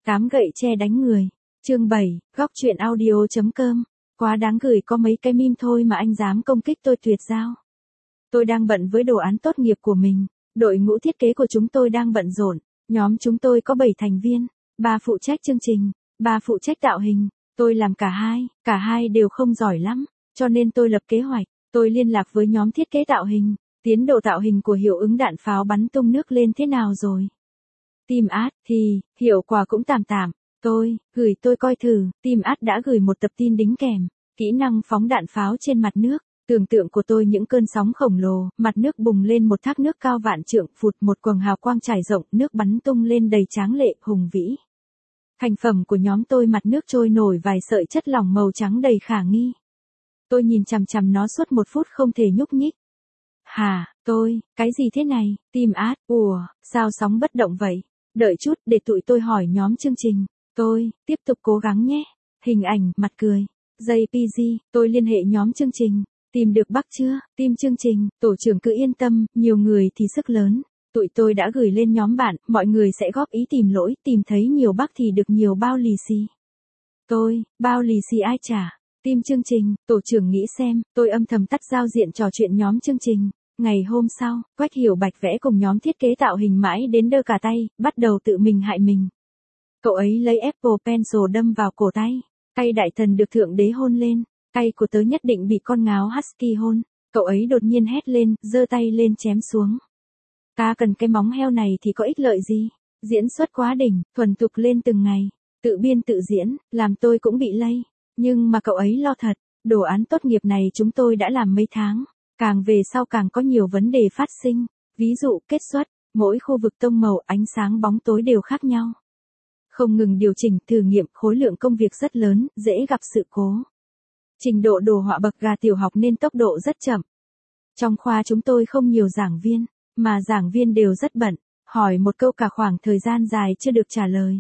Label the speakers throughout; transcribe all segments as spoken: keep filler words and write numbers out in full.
Speaker 1: Tám gậy tre đánh người. Chương bảy, góc truyện audio.com. Quá đáng gửi có mấy cái meme thôi mà anh dám công kích tôi tuyệt giao. Tôi đang bận với đồ án tốt nghiệp của mình. Đội ngũ thiết kế của chúng tôi đang bận rộn. Nhóm chúng tôi có bảy thành viên. Ba phụ trách chương trình. Ba phụ trách tạo hình. Tôi làm cả hai. Cả hai đều không giỏi lắm. Cho nên tôi lập kế hoạch. Tôi liên lạc với nhóm thiết kế tạo hình. Tiến độ tạo hình của hiệu ứng đạn pháo bắn tung nước lên thế nào rồi? Team Art thì, hiệu quả cũng tạm tạm. Tôi, gửi tôi coi thử, Team Art đã gửi một tập tin đính kèm. Kỹ năng phóng đạn pháo trên mặt nước. Tưởng tượng của tôi những cơn sóng khổng lồ, mặt nước bùng lên một thác nước cao vạn trượng, phụt một quầng hào quang trải rộng, nước bắn tung lên đầy tráng lệ, hùng vĩ. Thành phẩm của nhóm tôi mặt nước trôi nổi vài sợi chất lỏng màu trắng đầy khả nghi. Tôi nhìn chằm chằm nó suốt một phút không thể nhúc nhích. Hà, tôi, cái gì thế này, Team Art, ủa, sao sóng bất động vậy? Đợi chút để tụi tôi hỏi nhóm chương trình. Tôi, tiếp tục cố gắng nhé. Hình ảnh, mặt cười. jê pê giê, tôi liên hệ nhóm chương trình. Tìm được bug chưa? Team chương trình, tổ trưởng cứ yên tâm, nhiều người thì sức lớn. Tụi tôi đã gửi lên nhóm bạn, mọi người sẽ góp ý tìm lỗi, tìm thấy nhiều bug thì được nhiều bao lì xì. Tôi, bao lì xì ai trả? Team chương trình, tổ trưởng nghĩ xem, tôi âm thầm tắt giao diện trò chuyện nhóm chương trình. Ngày hôm sau, Quách Hiểu Bạch vẽ cùng nhóm thiết kế tạo hình mãi đến đơ cả tay, bắt đầu tự mình hại mình. Cậu ấy lấy Apple Pencil đâm vào cổ tay. Tay đại thần được thượng đế hôn lên. Tay của tớ nhất định bị con ngáo Husky hôn. Cậu ấy đột nhiên hét lên, giơ tay lên chém xuống. Ta cần cái móng heo này thì có ích lợi gì? Diễn xuất quá đỉnh, thuần thục lên từng ngày. Tự biên tự diễn, làm tôi cũng bị lây. Nhưng mà cậu ấy lo thật. Đồ án tốt nghiệp này chúng tôi đã làm mấy tháng. Càng về sau càng có nhiều vấn đề phát sinh. Ví dụ, kết xuất, mỗi khu vực tông màu, ánh sáng bóng tối đều khác nhau. Không ngừng điều chỉnh, thử nghiệm, khối lượng công việc rất lớn, dễ gặp sự cố. Trình độ đồ họa bậc gà tiểu học nên tốc độ rất chậm. Trong khoa chúng tôi không nhiều giảng viên, mà giảng viên đều rất bận, hỏi một câu cả khoảng thời gian dài chưa được trả lời.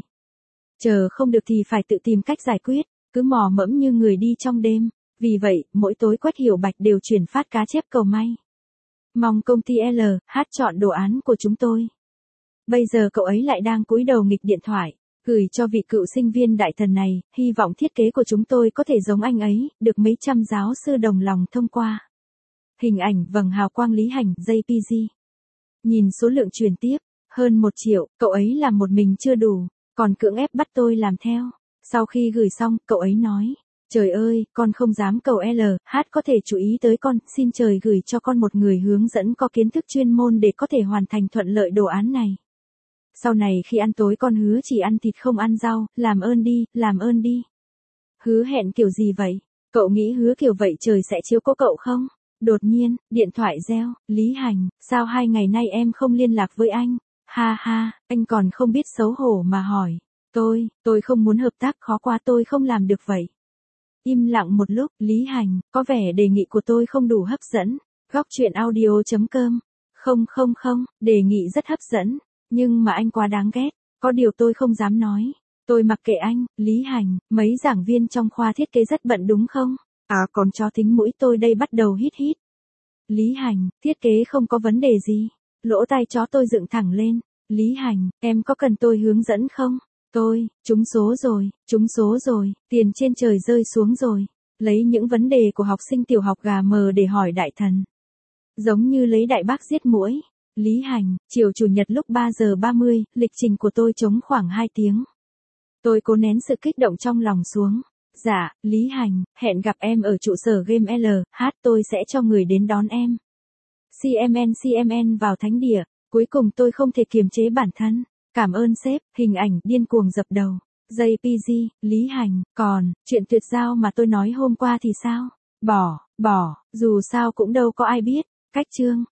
Speaker 1: Chờ không được thì phải tự tìm cách giải quyết, cứ mò mẫm như người đi trong đêm. Vì vậy, mỗi tối Quách Hiểu Bạch đều chuyển phát cá chép cầu may. Mong công ty L H chọn đồ án của chúng tôi. Bây giờ cậu ấy lại đang cúi đầu nghịch điện thoại, gửi cho vị cựu sinh viên đại thần này, hy vọng thiết kế của chúng tôi có thể giống anh ấy, được mấy trăm giáo sư đồng lòng thông qua. Hình ảnh vầng hào quang lý hành, jê pê giê. Nhìn số lượng truyền tiếp, hơn một triệu, cậu ấy làm một mình chưa đủ, còn cưỡng ép bắt tôi làm theo. Sau khi gửi xong, cậu ấy nói. Trời ơi, con không dám cầu L H có thể chú ý tới con, xin trời gửi cho con một người hướng dẫn có kiến thức chuyên môn để có thể hoàn thành thuận lợi đồ án này. Sau này khi ăn tối con hứa chỉ ăn thịt không ăn rau, làm ơn đi, làm ơn đi. Hứa hẹn kiểu gì vậy? Cậu nghĩ hứa kiểu vậy trời sẽ chiếu cố cậu không? Đột nhiên, điện thoại reo, Lý Hành, sao hai ngày nay em không liên lạc với anh? Ha ha, anh còn không biết xấu hổ mà hỏi. Tôi, tôi không muốn hợp tác, khó quá tôi không làm được vậy. Im lặng một lúc, Lý Hành, có vẻ đề nghị của tôi không đủ hấp dẫn. Góc truyện audio.com. Không không không, đề nghị rất hấp dẫn. Nhưng mà anh quá đáng ghét. Có điều tôi không dám nói. Tôi mặc kệ anh, Lý Hành, mấy giảng viên trong khoa thiết kế rất bận đúng không? À còn chó thính mũi tôi đây bắt đầu hít hít. Lý Hành, thiết kế không có vấn đề gì. Lỗ tai chó tôi dựng thẳng lên. Lý Hành, em có cần tôi hướng dẫn không? Tôi, trúng số rồi, trúng số rồi, tiền trên trời rơi xuống rồi. Lấy những vấn đề của học sinh tiểu học gà mờ để hỏi đại thần. Giống như lấy đại bác giết muỗi. Lý Hành, chiều chủ nhật lúc ba giờ ba mươi, lịch trình của tôi trống khoảng hai tiếng. Tôi cố nén sự kích động trong lòng xuống. Dạ, Lý Hành, hẹn gặp em ở trụ sở game L H, tôi sẽ cho người đến đón em. xê em en xê em en vào thánh địa, cuối cùng tôi không thể kiềm chế bản thân. Cảm ơn sếp, hình ảnh, điên cuồng dập đầu. jê pê giê, Lý Hành, còn, chuyện tuyệt giao mà tôi nói hôm qua thì sao? Bỏ, bỏ, dù sao cũng đâu có ai biết. Cách chương.